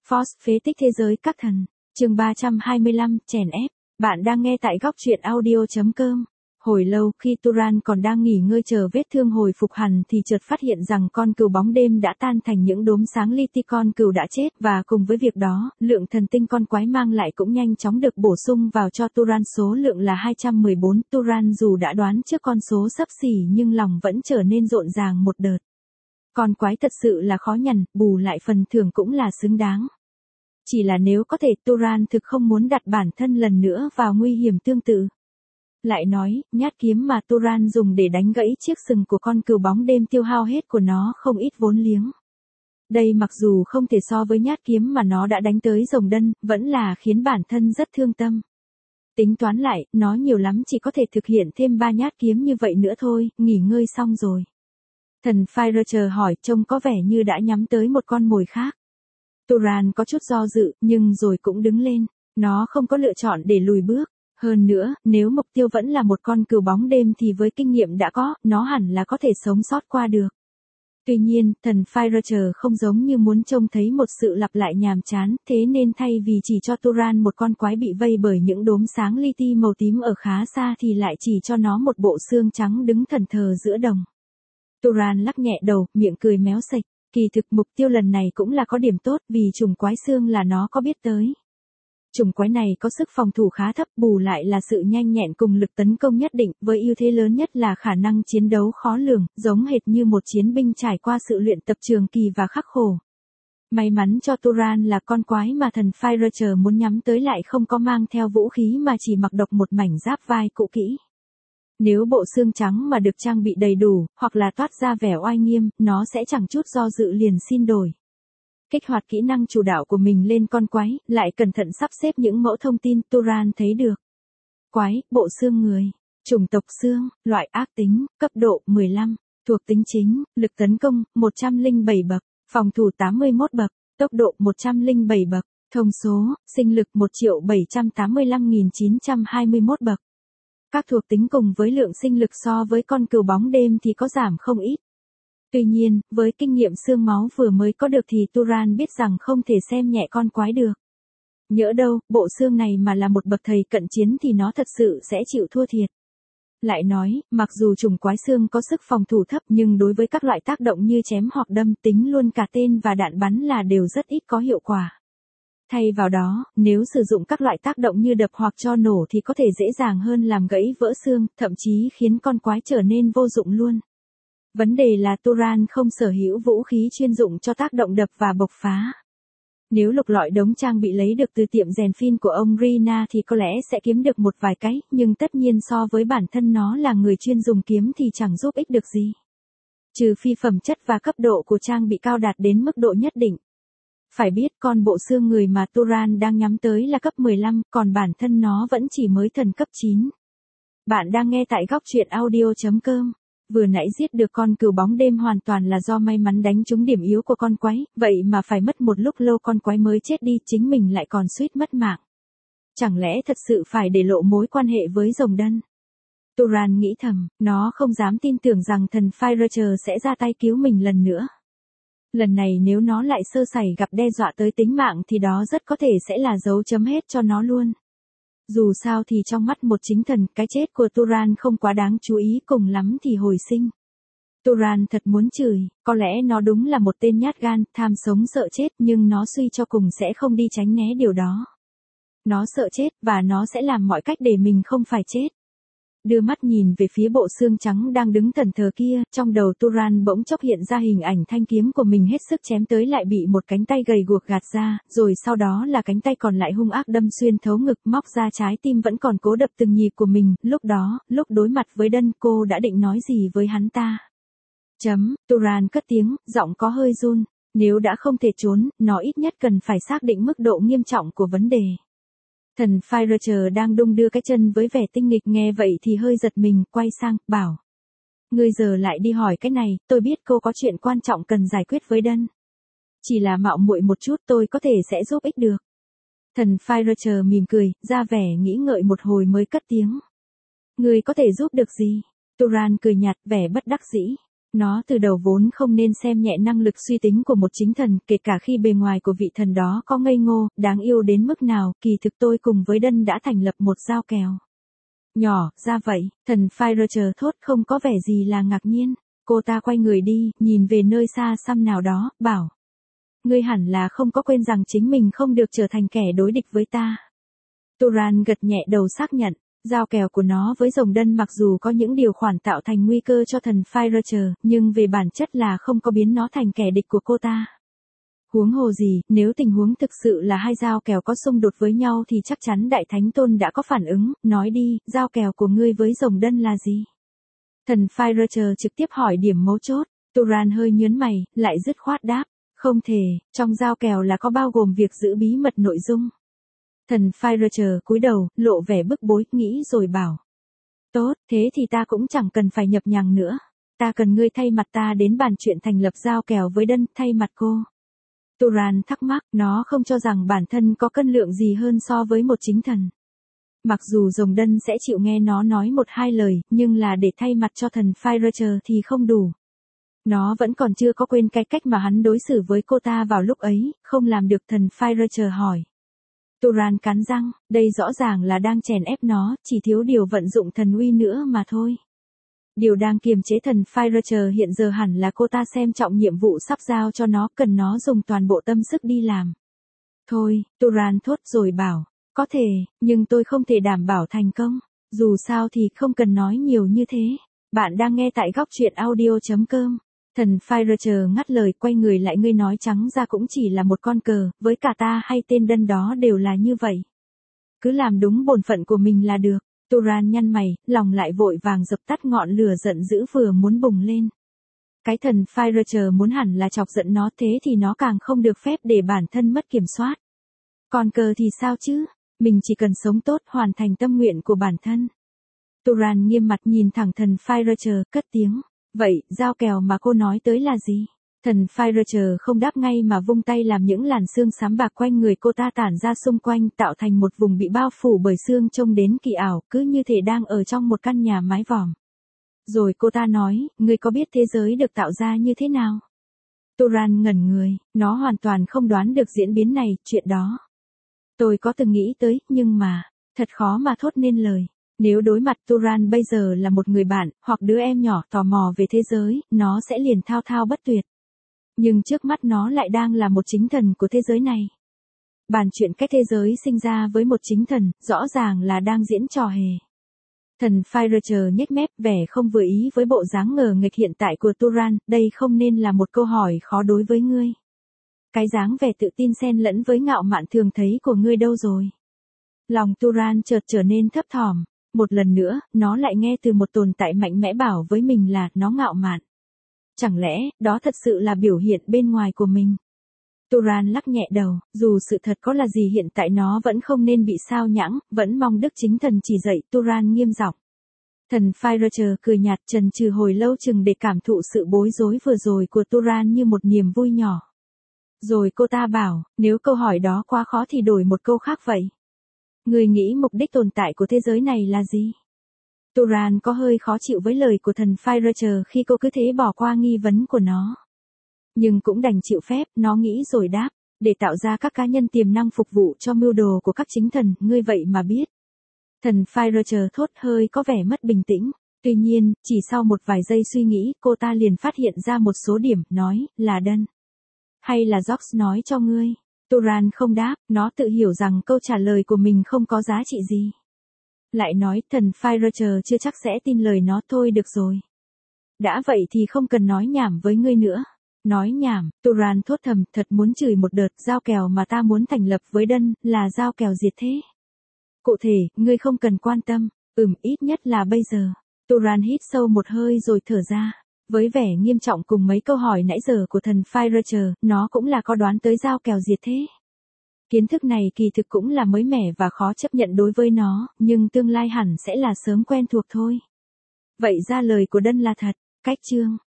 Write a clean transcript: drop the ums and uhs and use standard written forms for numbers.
Force phế tích thế giới các thần. Chương 325, chèn ép. Bạn đang nghe tại góc truyện audio.com. Hồi lâu khi Turan còn đang nghỉ ngơi chờ vết thương hồi phục hẳn thì chợt phát hiện rằng con cừu bóng đêm đã tan thành những đốm sáng li ti. Con cừu đã chết và cùng với việc đó, lượng thần tinh con quái mang lại cũng nhanh chóng được bổ sung vào cho Turan, số lượng là 214. Turan dù đã đoán trước con số xấp xỉ nhưng lòng vẫn trở nên rộn ràng một đợt. Con quái thật sự là khó nhằn, bù lại phần thưởng cũng là xứng đáng. Chỉ là nếu có thể, Turan thực không muốn đặt bản thân lần nữa vào nguy hiểm tương tự. Lại nói, nhát kiếm mà Turan dùng để đánh gãy chiếc sừng của con cừu bóng đêm tiêu hao hết của nó không ít vốn liếng. Đây mặc dù không thể so với nhát kiếm mà nó đã đánh tới rồng đân, vẫn là khiến bản thân rất thương tâm. Tính toán lại, nó nhiều lắm chỉ có thể thực hiện thêm 3 nhát kiếm như vậy nữa thôi, nghỉ ngơi xong rồi. Thần Fire hỏi, trông có vẻ như đã nhắm tới một con mồi khác. Turan có chút do dự, nhưng rồi cũng đứng lên. Nó không có lựa chọn để lùi bước. Hơn nữa, nếu mục tiêu vẫn là một con cừu bóng đêm thì với kinh nghiệm đã có, nó hẳn là có thể sống sót qua được. Tuy nhiên, thần Fire không giống như muốn trông thấy một sự lặp lại nhàm chán, thế nên thay vì chỉ cho Turan một con quái bị vây bởi những đốm sáng li ti màu tím ở khá xa thì lại chỉ cho nó một bộ xương trắng đứng thẫn thờ giữa đồng. Turan lắc nhẹ đầu, miệng cười méo sạch. Kỳ thực mục tiêu lần này cũng là có điểm tốt vì chủng quái xương là nó có biết tới. Chủng quái này có sức phòng thủ khá thấp, bù lại là sự nhanh nhẹn cùng lực tấn công nhất định, với ưu thế lớn nhất là khả năng chiến đấu khó lường, giống hệt như một chiến binh trải qua sự luyện tập trường kỳ và khắc khổ. May mắn cho Turan là con quái mà thần Fire muốn nhắm tới lại không có mang theo vũ khí mà chỉ mặc độc một mảnh giáp vai cũ kỹ. Nếu bộ xương trắng mà được trang bị đầy đủ, hoặc là toát ra vẻ oai nghiêm, nó sẽ chẳng chút do dự liền xin đổi. Kích hoạt kỹ năng chủ đạo của mình lên con quái, lại cẩn thận sắp xếp những mẫu thông tin Turan thấy được. Quái, bộ xương người, chủng tộc xương, loại ác tính, cấp độ 15, thuộc tính chính, lực tấn công, 107 bậc, phòng thủ 81 bậc, tốc độ 107 bậc, thông số, sinh lực 1.785.921 bậc. Các thuộc tính cùng với lượng sinh lực so với con cừu bóng đêm thì có giảm không ít. Tuy nhiên, với kinh nghiệm xương máu vừa mới có được thì Turan biết rằng không thể xem nhẹ con quái được. Nhỡ đâu, bộ xương này mà là một bậc thầy cận chiến thì nó thật sự sẽ chịu thua thiệt. Lại nói, mặc dù chủng quái xương có sức phòng thủ thấp nhưng đối với các loại tác động như chém hoặc đâm, tính luôn cả tên và đạn bắn là đều rất ít có hiệu quả. Thay vào đó, nếu sử dụng các loại tác động như đập hoặc cho nổ thì có thể dễ dàng hơn làm gãy vỡ xương, thậm chí khiến con quái trở nên vô dụng luôn. Vấn đề là Turan không sở hữu vũ khí chuyên dụng cho tác động đập và bộc phá. Nếu lục lọi đống trang bị lấy được từ tiệm rèn phin của ông Rina thì có lẽ sẽ kiếm được một vài cái, nhưng tất nhiên so với bản thân nó là người chuyên dùng kiếm thì chẳng giúp ích được gì. Trừ phi phẩm chất và cấp độ của trang bị cao đạt đến mức độ nhất định. Phải biết con bộ xương người mà Turan đang nhắm tới là cấp 15, còn bản thân nó vẫn chỉ mới thần cấp 9. Bạn đang nghe tại góc truyện audio.com. Vừa nãy giết được con cừu bóng đêm hoàn toàn là do may mắn đánh trúng điểm yếu của con quái, vậy mà phải mất một lúc lâu con quái mới chết đi, chính mình lại còn suýt mất mạng. Chẳng lẽ thật sự phải để lộ mối quan hệ với rồng đân? Turan nghĩ thầm, nó không dám tin tưởng rằng thần Fire sẽ ra tay cứu mình lần nữa. Lần này nếu nó lại sơ sẩy gặp đe dọa tới tính mạng thì đó rất có thể sẽ là dấu chấm hết cho nó luôn. Dù sao thì trong mắt một chính thần, cái chết của Turan không quá đáng chú ý, cùng lắm thì hồi sinh. Turan thật muốn chửi, có lẽ nó đúng là một tên nhát gan, tham sống sợ chết, nhưng nó suy cho cùng sẽ không đi tránh né điều đó. Nó sợ chết, và nó sẽ làm mọi cách để mình không phải chết. Đưa mắt nhìn về phía bộ xương trắng đang đứng thẫn thờ kia, trong đầu Turan bỗng chốc hiện ra hình ảnh thanh kiếm của mình hết sức chém tới lại bị một cánh tay gầy guộc gạt ra, rồi sau đó là cánh tay còn lại hung ác đâm xuyên thấu ngực, móc ra trái tim vẫn còn cố đập từng nhịp của mình. Lúc đó, lúc đối mặt với Đân, cô đã định nói gì với hắn ta? Turan cất tiếng, giọng có hơi run. Nếu đã không thể trốn, nó ít nhất cần phải xác định mức độ nghiêm trọng của vấn đề. Thần Fire đang đung đưa cái chân với vẻ tinh nghịch, nghe vậy thì hơi giật mình, quay sang, bảo. Ngươi giờ lại đi hỏi cái này, tôi biết cô có chuyện quan trọng cần giải quyết với Đân. Chỉ là mạo muội một chút tôi có thể sẽ giúp ích được. Thần Fire mỉm cười, ra vẻ nghĩ ngợi một hồi mới cất tiếng. Ngươi có thể giúp được gì? Turan cười nhạt, vẻ bất đắc dĩ. Nó từ đầu vốn không nên xem nhẹ năng lực suy tính của một chính thần, kể cả khi bề ngoài của vị thần đó có ngây ngô, đáng yêu đến mức nào, kỳ thực tôi cùng với Đân đã thành lập một giao kèo. Nhỏ, ra vậy, thần Fircher thốt không có vẻ gì là ngạc nhiên. Cô ta quay người đi, nhìn về nơi xa xăm nào đó, bảo. Ngươi hẳn là không có quên rằng chính mình không được trở thành kẻ đối địch với ta. Turan gật nhẹ đầu xác nhận, giao kèo của nó với rồng Đân mặc dù có những điều khoản tạo thành nguy cơ cho thần Fircher, nhưng về bản chất là không có biến nó thành kẻ địch của cô ta. Huống hồ gì, nếu tình huống thực sự là hai giao kèo có xung đột với nhau thì chắc chắn Đại Thánh Tôn đã có phản ứng, nói đi, giao kèo của ngươi với rồng Đân là gì? Thần Fircher trực tiếp hỏi điểm mấu chốt, Turan hơi nhớn mày, lại dứt khoát đáp, không thể, trong giao kèo là có bao gồm việc giữ bí mật nội dung. Thần Fircher cúi đầu, lộ vẻ bức bối, nghĩ rồi bảo. Tốt, thế thì ta cũng chẳng cần phải nhập nhằng nữa. Ta cần ngươi thay mặt ta đến bàn chuyện thành lập giao kèo với Đân, thay mặt cô. Turan thắc mắc, nó không cho rằng bản thân có cân lượng gì hơn so với một chính thần. Mặc dù rồng Đân sẽ chịu nghe nó nói một hai lời, nhưng là để thay mặt cho thần Fircher thì không đủ. Nó vẫn còn chưa có quên cái cách mà hắn đối xử với cô ta vào lúc ấy, không làm được. Thần Fircher hỏi. Turan cắn răng, đây rõ ràng là đang chèn ép nó, chỉ thiếu điều vận dụng thần uy nữa mà thôi. Điều đang kiềm chế thần Fircher hiện giờ hẳn là cô ta xem trọng nhiệm vụ sắp giao cho nó, cần nó dùng toàn bộ tâm sức đi làm. Thôi, Turan thốt rồi bảo, có thể, nhưng tôi không thể đảm bảo thành công. Dù sao thì không cần nói nhiều như thế. Bạn đang nghe tại góc truyện audio.com. Thần Fircher ngắt lời, quay người lại, ngươi nói trắng ra cũng chỉ là một con cờ, với cả ta hay tên Đân đó đều là như vậy. Cứ làm đúng bổn phận của mình là được. Turan nhăn mày, lòng lại vội vàng dập tắt ngọn lửa giận dữ vừa muốn bùng lên. Cái thần Fircher muốn hẳn là chọc giận nó, thế thì nó càng không được phép để bản thân mất kiểm soát. Còn cờ thì sao chứ? Mình chỉ cần sống tốt, hoàn thành tâm nguyện của bản thân. Turan nghiêm mặt nhìn thẳng thần Fircher, cất tiếng. Vậy, giao kèo mà cô nói tới là gì? Thần Fircher không đáp ngay mà vung tay làm những làn sương xám bạc quanh người cô ta tản ra xung quanh, tạo thành một vùng bị bao phủ bởi sương trông đến kỳ ảo, cứ như thể đang ở trong một căn nhà mái vòm. Rồi cô ta nói, ngươi có biết thế giới được tạo ra như thế nào? Turan ngẩn người, nó hoàn toàn không đoán được diễn biến này, chuyện đó. Tôi có từng nghĩ tới, nhưng mà, thật khó mà thốt nên lời. Nếu đối mặt Turan bây giờ là một người bạn, hoặc đứa em nhỏ tò mò về thế giới, nó sẽ liền thao thao bất tuyệt. Nhưng trước mắt nó lại đang là một chính thần của thế giới này. Bàn chuyện cách thế giới sinh ra với một chính thần, rõ ràng là đang diễn trò hề. Thần Fircher nhếch mép, vẻ không vừa ý với bộ dáng ngờ nghệch hiện tại của Turan, đây không nên là một câu hỏi khó đối với ngươi. Cái dáng vẻ tự tin xen lẫn với ngạo mạn thường thấy của ngươi đâu rồi? Lòng Turan chợt trở nên thấp thỏm. Một lần nữa, nó lại nghe từ một tồn tại mạnh mẽ bảo với mình là nó ngạo mạn. Chẳng lẽ, đó thật sự là biểu hiện bên ngoài của mình? Turan lắc nhẹ đầu, dù sự thật có là gì hiện tại nó vẫn không nên bị sao nhãng, vẫn mong Đức Chính Thần chỉ dạy. Turan nghiêm giọng. Thần Fircher cười nhạt, chần chừ hồi lâu chừng để cảm thụ sự bối rối vừa rồi của Turan như một niềm vui nhỏ. Rồi cô ta bảo, nếu câu hỏi đó quá khó thì đổi một câu khác vậy. Người nghĩ mục đích tồn tại của thế giới này là gì? Turan có hơi khó chịu với lời của thần Fircher khi cô cứ thế bỏ qua nghi vấn của nó. Nhưng cũng đành chịu phép, nó nghĩ rồi đáp, để tạo ra các cá nhân tiềm năng phục vụ cho mưu đồ của các chính thần, ngươi vậy mà biết. Thần Fircher thốt, hơi có vẻ mất bình tĩnh. Tuy nhiên, chỉ sau một vài giây suy nghĩ, cô ta liền phát hiện ra một số điểm, nói, là Đân. Hay là Jox nói cho ngươi? Turan không đáp, nó tự hiểu rằng câu trả lời của mình không có giá trị gì. Lại nói, thần Fircher chưa chắc sẽ tin lời nó, thôi được rồi. Đã vậy thì không cần nói nhảm với ngươi nữa. Nói nhảm, Turan thốt thầm, thật muốn chửi một đợt. Giao kèo mà ta muốn thành lập với Đân, là giao kèo diệt thế. Cụ thể, ngươi không cần quan tâm, ít nhất là bây giờ. Turan hít sâu một hơi rồi thở ra. Với vẻ nghiêm trọng cùng mấy câu hỏi nãy giờ của thần Fircher, nó cũng là có đoán tới giao kèo diệt thế. Kiến thức này kỳ thực cũng là mới mẻ và khó chấp nhận đối với nó, nhưng tương lai hẳn sẽ là sớm quen thuộc thôi. Vậy ra lời của Đân là thật, cách chương.